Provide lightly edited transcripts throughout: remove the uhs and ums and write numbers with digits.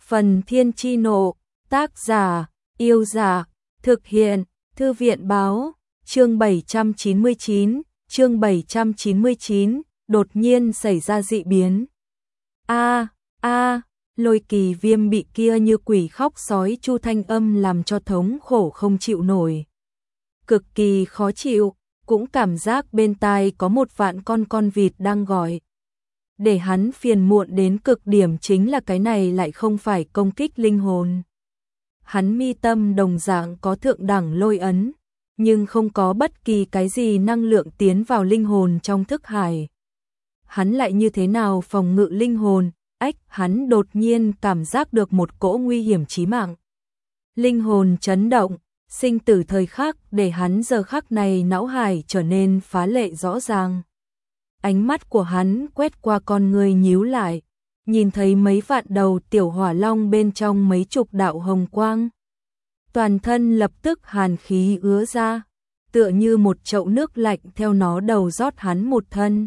Phần Thiên Chi Nộ, tác giả, Yêu Giả, thực hiện, Thư viện Báo, chương 799, đột nhiên xảy ra dị biến. Lôi Kỳ Viêm bị kia như quỷ khóc sói chu thanh âm làm cho thống khổ không chịu nổi. Cực kỳ khó chịu, cũng cảm giác bên tai có một vạn con vịt đang gọi. Để hắn phiền muộn đến cực điểm chính là cái này lại không phải công kích linh hồn. Hắn mi tâm đồng dạng có thượng đẳng lôi ấn, nhưng không có bất kỳ cái gì năng lượng tiến vào linh hồn trong thức hải. Hắn lại như thế nào phòng ngự linh hồn? Hắn đột nhiên cảm giác được một cỗ nguy hiểm chí mạng. Linh hồn chấn động, sinh tử thời khắc để hắn giờ khắc này não hải trở nên phá lệ rõ ràng. Ánh mắt của hắn quét qua con người nhíu lại, nhìn thấy mấy vạn đầu tiểu hỏa long bên trong mấy chục đạo hồng quang. Toàn thân lập tức hàn khí ứa ra, tựa như một chậu nước lạnh theo nó đầu rót hắn một thân.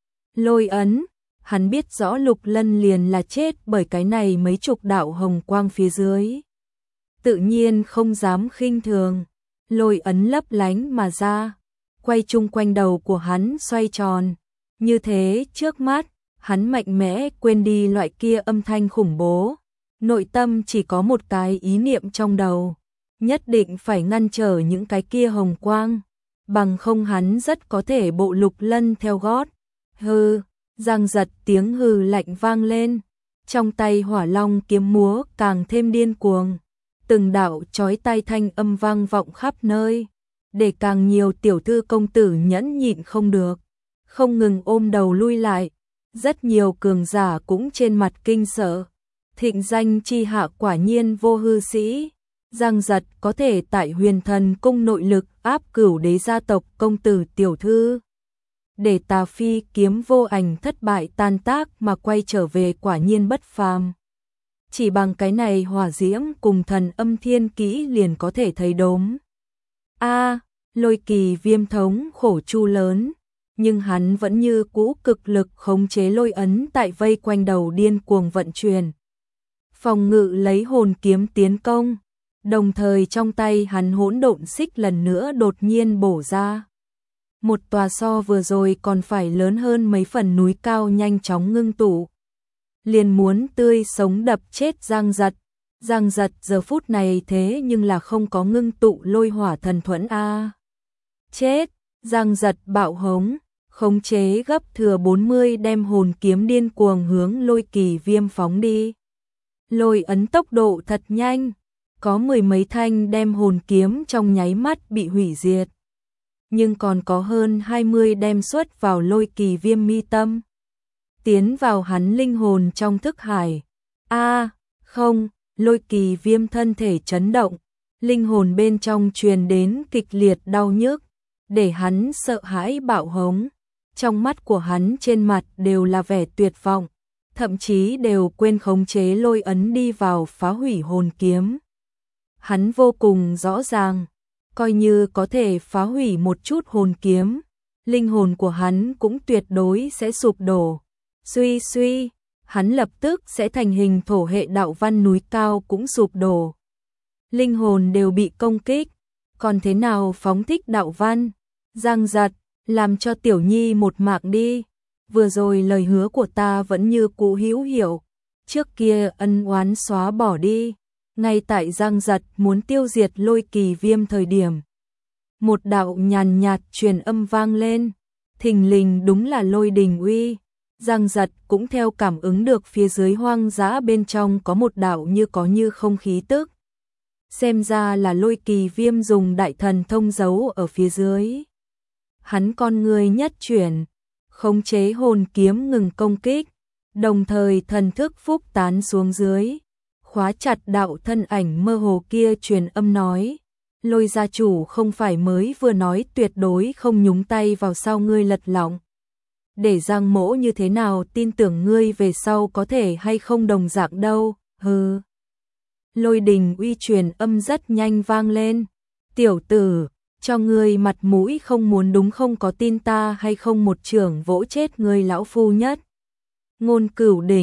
Lôi ấn, hắn biết rõ Lục Lân liền là chết bởi cái này mấy chục đạo hồng quang phía dưới. Tự nhiên không dám khinh thường, lôi ấn lấp lánh mà ra, quay chung quanh đầu của hắn xoay tròn. Như thế trước mắt, hắn mạnh mẽ quên đi loại kia âm thanh khủng bố. Nội tâm chỉ có một cái ý niệm trong đầu, nhất định phải ngăn trở những cái kia hồng quang, bằng không hắn rất có thể bộ Lục Lân theo gót. Hừ, giang giật tiếng hừ lạnh vang lên, trong tay hỏa long kiếm múa càng thêm điên cuồng. Từng đạo chói tai thanh âm vang vọng khắp nơi, để càng nhiều tiểu thư công tử nhẫn nhịn không được, không ngừng ôm đầu lui lại. Rất nhiều cường giả cũng trên mặt kinh sợ. Thịnh danh chi hạ quả nhiên vô hư sĩ. Giang giật có thể tại Huyền Thần cung nội lực áp cửu đế gia tộc công tử tiểu thư. Để Tà Phi kiếm vô ảnh thất bại tan tác mà quay trở về quả nhiên bất phàm. Chỉ bằng cái này hỏa diễm cùng thần âm thiên kỹ liền có thể thấy đốm. Lôi Kỳ Viêm thống khổ chu lớn, nhưng hắn vẫn như cũ cực lực khống chế lôi ấn tại vây quanh đầu điên cuồng vận chuyển. Phòng ngự lấy hồn kiếm tiến công, đồng thời trong tay hắn hỗn độn xích lần nữa đột nhiên bổ ra. Một tòa so vừa rồi còn phải lớn hơn mấy phần núi cao nhanh chóng ngưng tụ. Liền muốn tươi sống đập chết Giang Giật. Giang Giật giờ phút này thế nhưng là không có ngưng tụ lôi hỏa thần thuẫn Chết, Giang Giật bạo hống, khống chế gấp thừa 40 đem hồn kiếm điên cuồng hướng Lôi Kỳ Viêm phóng đi. Lôi ấn tốc độ thật nhanh, có mười mấy thanh đem hồn kiếm trong nháy mắt bị hủy diệt. Nhưng còn có hơn 20 đem xuất vào Lôi Kỳ Viêm mi tâm, tiến vào hắn linh hồn trong thức hải. Không, Lôi Kỳ Viêm thân thể chấn động, linh hồn bên trong truyền đến kịch liệt đau nhức, để hắn sợ hãi bạo hống. Trong mắt của hắn trên mặt đều là vẻ tuyệt vọng, thậm chí đều quên khống chế lôi ấn đi vào phá hủy hồn kiếm. Hắn vô cùng rõ ràng, coi như có thể phá hủy một chút hồn kiếm, linh hồn của hắn cũng tuyệt đối sẽ sụp đổ. Suy, hắn lập tức sẽ thành hình thổ hệ đạo văn, núi cao cũng sụp đổ. Linh hồn đều bị công kích, còn thế nào phóng thích đạo văn? Giang Giật, làm cho tiểu nhi một mạng đi. Vừa rồi lời hứa của ta vẫn như cũ hữu hiệu, trước kia ân oán xóa bỏ đi. Ngay tại Giang Giật muốn tiêu diệt Lôi Kỳ Viêm thời điểm, một đạo nhàn nhạt truyền âm vang lên, thình lình đúng là Lôi Đình Uy. Giang Giật cũng theo cảm ứng được phía dưới hoang dã bên trong có một đạo như có như không khí tức. Xem ra là Lôi Kỳ Viêm dùng đại thần thông giấu ở phía dưới. Hắn con người nhất chuyển, khống chế hồn kiếm ngừng công kích, đồng thời thần thức phúc tán xuống dưới, khóa chặt đạo thân ảnh mơ hồ kia. Truyền âm nói, Lôi gia chủ không phải mới vừa nói tuyệt đối không nhúng tay vào sao ngươi lật lọng. Để Giang mỗ như thế nào tin tưởng ngươi về sau có thể hay không đồng dạng đâu. Hừ. Lôi Đình Uy truyền âm rất nhanh vang lên, tiểu tử, cho ngươi mặt mũi không muốn đúng không, có tin ta hay không một chưởng vỗ chết ngươi lão phu nhất. Ngôn Cửu Đỉnh,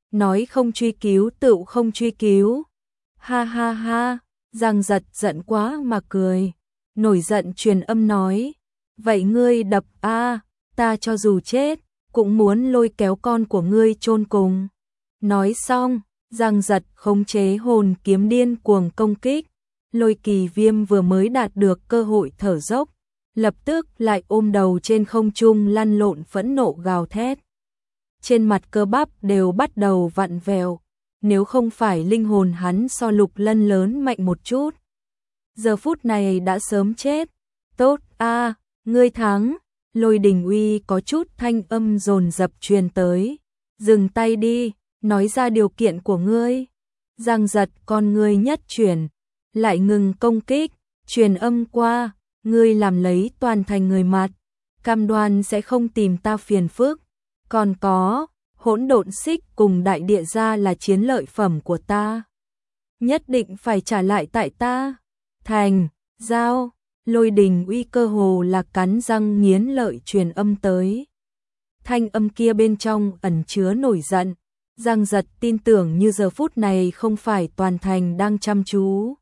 nói không truy cứu tựu không truy cứu. Ha ha ha, Giang Giật giận quá mà cười, nổi giận truyền âm nói, vậy ngươi đập a, ta cho dù chết, cũng muốn lôi kéo con của ngươi chôn cùng. Nói xong, Giang Giật khống chế hồn kiếm điên cuồng công kích, Lôi Kỳ Viêm vừa mới đạt được cơ hội thở dốc, lập tức lại ôm đầu trên không trung lăn lộn phẫn nộ gào thét. Trên mặt cơ bắp đều bắt đầu vặn vẹo, nếu không phải linh hồn hắn so Lục Lân lớn mạnh một chút, giờ phút này đã sớm chết. Tốt a, ngươi thắng. Lôi Đình Uy có chút thanh âm dồn dập truyền tới. Dừng tay đi, nói ra điều kiện của ngươi. Giang Giật con ngươi nhất chuyển, lại ngừng công kích, truyền âm qua, ngươi làm lấy toàn thành người mặt, cam đoan sẽ không tìm ta phiền phức. Còn có, hỗn độn xích cùng đại địa gia là chiến lợi phẩm của ta, nhất định phải trả lại tại ta. Thành, giao. Lôi Đình Uy cơ hồ là cắn răng nghiến lợi truyền âm tới. Thanh âm kia bên trong ẩn chứa nổi giận. Giang Giật tin tưởng như giờ phút này không phải toàn thành đang chăm chú.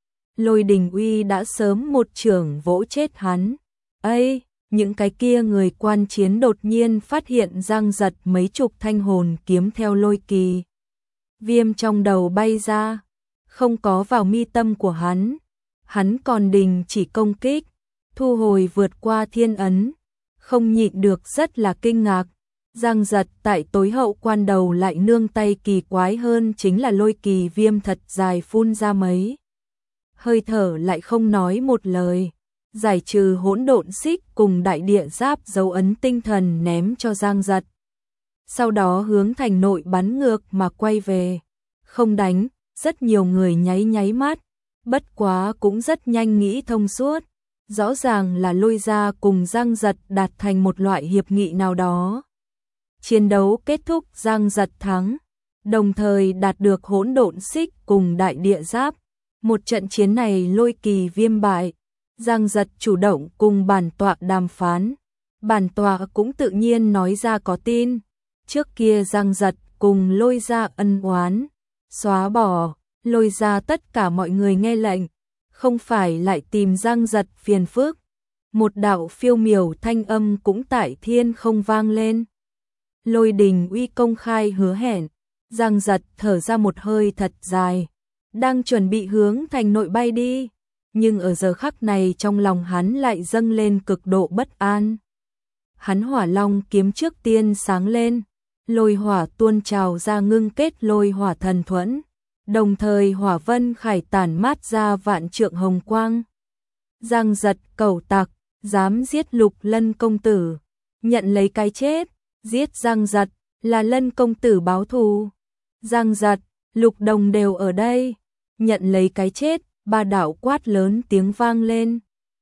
Lôi Đình Uy đã sớm một chưởng vỗ chết hắn. Ây, những cái kia người quan chiến đột nhiên phát hiện Giang Giật mấy chục thanh hồn kiếm theo Lôi Kỳ Viêm trong đầu bay ra, không có vào mi tâm của hắn. Hắn còn đình chỉ công kích, thu hồi vượt qua thiên ấn, không nhịn được rất là kinh ngạc. Giang Giật tại tối hậu quan đầu lại nương tay kỳ quái hơn chính là Lôi Kỳ Viêm thật dài phun ra mấy hơi thở lại không nói một lời, giải trừ hỗn độn xích cùng đại địa giáp dấu ấn tinh thần ném cho Giang Giật. Sau đó hướng thành nội bắn ngược mà quay về, không đánh. Rất nhiều người nháy nháy mắt, bất quá cũng rất nhanh nghĩ thông suốt, rõ ràng là Lôi gia cùng Giang Giật đạt thành một loại hiệp nghị nào đó. Chiến đấu kết thúc, Giang Giật thắng, đồng thời đạt được hỗn độn xích cùng đại địa giáp. Một trận chiến này Lôi Kỳ Viêm bại, Giang Giật chủ động cùng bản tọa đàm phán. Bản tọa cũng tự nhiên nói ra có tin, trước kia Giang Giật cùng Lôi gia ân oán xóa bỏ, Lôi gia tất cả mọi người nghe lệnh, không phải lại tìm Giang Giật phiền phức. Một đạo phiêu miểu thanh âm cũng tại thiên không vang lên. Lôi Đình Uy công khai hứa hẹn. Giang Giật thở ra một hơi thật dài, đang chuẩn bị hướng thành nội bay đi, nhưng ở giờ khắc này trong lòng hắn lại dâng lên cực độ bất an. Hắn hỏa long kiếm trước tiên sáng lên, lôi hỏa tuôn trào ra ngưng kết lôi hỏa thần thuẫn, đồng thời hỏa vân khải tản mát ra vạn trượng hồng quang. Giang Giật cẩu tặc, dám giết Lục Lân công tử, nhận lấy cái chết. Giết Giang Giật là Lân công tử báo thù. Giang Giật, Lục Đồng đều ở đây, nhận lấy cái chết. Ba đạo quát lớn tiếng vang lên.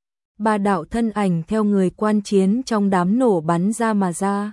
Ba đạo thân ảnh theo người quan chiến trong đám nổ bắn ra mà ra,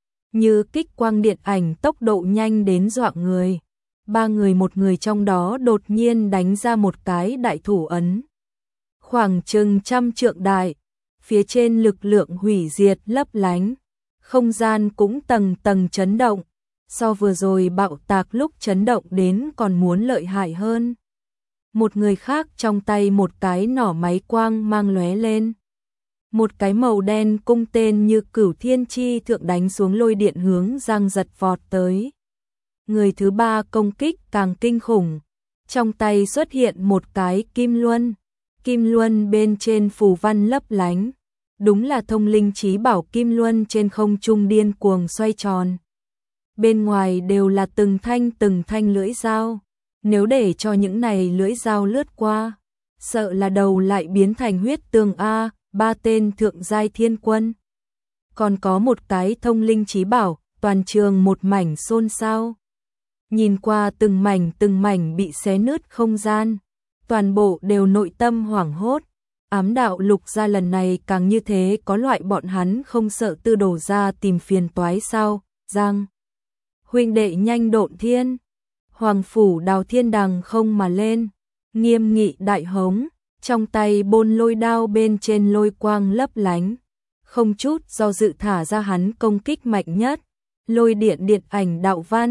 như kích quang điện ảnh, tốc độ nhanh đến dọa người. Ba người, một người trong đó đột nhiên đánh ra một cái đại thủ ấn, khoảng chừng 100 trượng đại, phía trên lực lượng hủy diệt lấp lánh, không gian cũng tầng tầng chấn động, so vừa rồi bạo tạc lúc chấn động đến còn muốn lợi hại hơn. Một người khác trong tay một cái nỏ máy quang mang lóe lên, một cái màu đen cung tên như Cửu Thiên Chi thượng đánh xuống lôi điện hướng Giang Giật vọt tới. Người thứ ba công kích càng kinh khủng, trong tay xuất hiện một cái kim luân bên trên phù văn lấp lánh, đúng là thông linh chí bảo kim luân trên không trung điên cuồng xoay tròn. Bên ngoài đều là từng thanh lưỡi dao, nếu để cho những này lưỡi dao lướt qua, sợ là đầu lại biến thành huyết tường a. Ba tên thượng giai thiên quân, còn có một cái thông linh chí bảo, toàn trường một mảnh xôn xao. Nhìn qua từng mảnh bị xé nứt không gian, toàn bộ đều nội tâm hoảng hốt. Ám đạo Lục gia lần này càng như thế, có loại bọn hắn không sợ Tư Đồ gia tìm phiền toái sao? Giang huynh đệ nhanh độn thiên. Hoàng phủ Đào Thiên đằng không mà lên, nghiêm nghị đại hống, trong tay bôn lôi đao bên trên lôi quang lấp lánh, không chút do dự thả ra hắn công kích mạnh nhất, lôi điện điện ảnh đạo văn.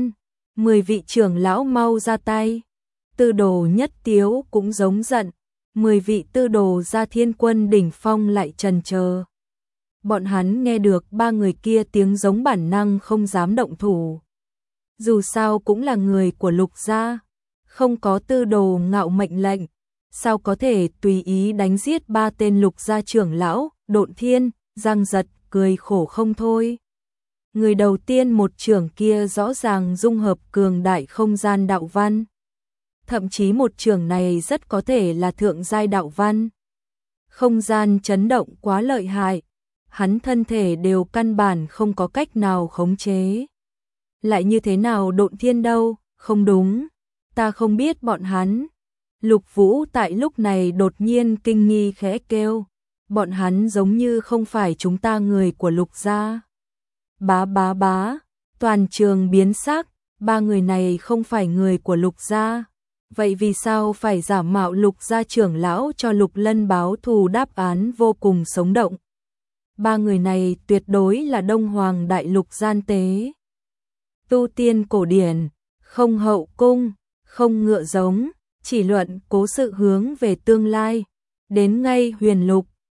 10 vị trưởng lão mau ra tay. Tư đồ Nhất Tiếu cũng giống giận, 10 vị tư đồ gia thiên quân đỉnh phong lại trần chờ. Bọn hắn nghe được ba người kia tiếng giống bản năng không dám động thủ. Dù sao cũng là người của Lục gia, không có tư đồ ngạo mệnh lệnh, sao có thể tùy ý đánh giết ba tên Lục gia trưởng lão. Độn Thiên, Giang Giật cười khổ không thôi. Người đầu tiên một trưởng kia rõ ràng dung hợp cường đại không gian đạo văn. Thậm chí một trưởng này rất có thể là thượng giai đạo văn. Không gian chấn động quá lợi hại, hắn thân thể đều căn bản không có cách nào khống chế. Lại như thế nào Độn Thiên đâu, không đúng, ta không biết bọn hắn. Lục Vũ tại lúc này đột nhiên kinh nghi khẽ kêu, bọn hắn giống như không phải chúng ta người của Lục gia. Bá bá bá, toàn trường biến sắc, ba người này không phải người của Lục gia. Vậy vì sao phải giả mạo Lục gia trưởng lão cho Lục Lân báo thù? Đáp án vô cùng sống động. Ba người này tuyệt đối là Đông Hoàng Đại Lục gian tế. Tu tiên cổ điển, không hậu cung, không ngựa giống, chỉ luận cố sự hướng về tương lai. Đến ngay Huyền Lục,